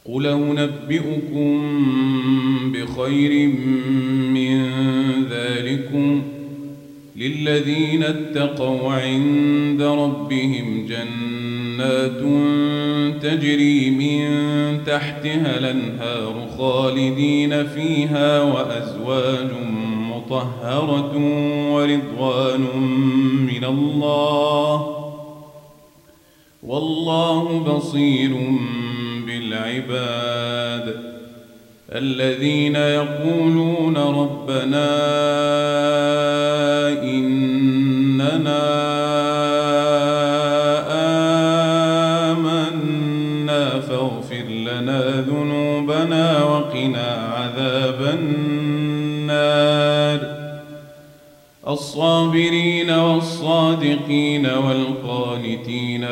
قل أنبئكم بخير من ذلكم للذين اتقوا عند ربهم جنات تجري من تحتها الأنهار خالدين فيها وأزواج مطهرة ورضوان من الله والله بصير بالعباد. الذين يقولون ربنا إننا آمنا فاغفر لنا ذنوبنا وقنا عذاب النار. الصابرين والصادقين والقانتين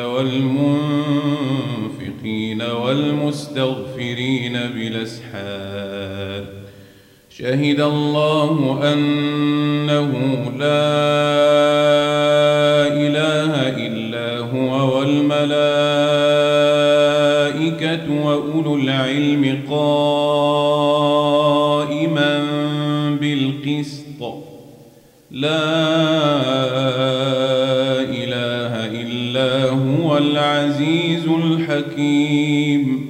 والمنفقين والمستغفرين بالأسحار. شهد الله أنه لا إله إلا هو والملائكة وأولو العلم قائما بالقسط لا إله إلا هو العزيز الحكيم.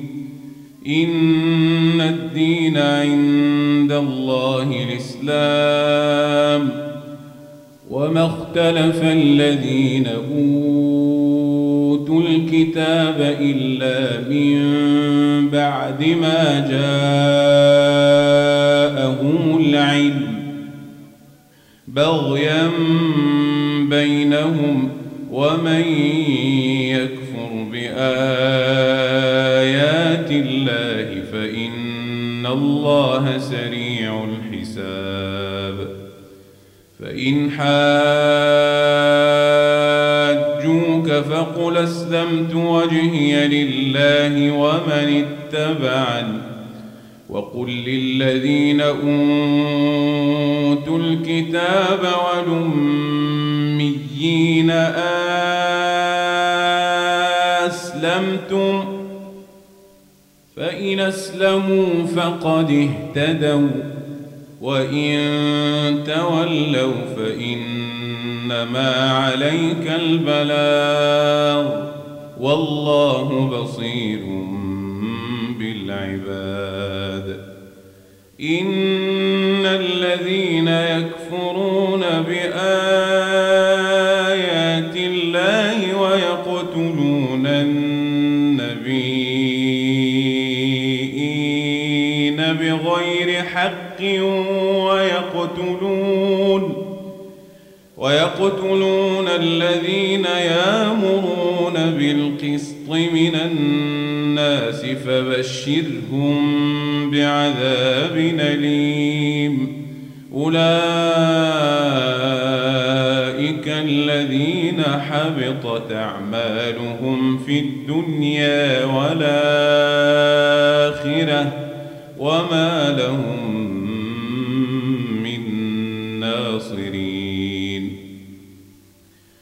إن الدين عند الله الإسلام وما اختلف الذين أوتوا الكتاب إلا من بعد ما جاءهم العلم بغيا بينهم ومن يكفر بآيات الله فإن الله سريع الحساب. فإن حاجوك فقل أسلمت وجهي لله ومن اتبعني وقل للذين أوتوا الكتاب والأميين أسلمتم فإن أسلموا فقد اهتدوا وإن تولوا فإنما عليك البلاغ والله بصير بالعباد. إن الذين يكفرون بآيات الله ويقتلون النبيين بغير حق ويقتلون الذين يأمرون بالقسط من الناس فبشرهم بعذاب أليم. أولئك الذين حبطت أعمالهم في الدنيا والآخرة وما لهم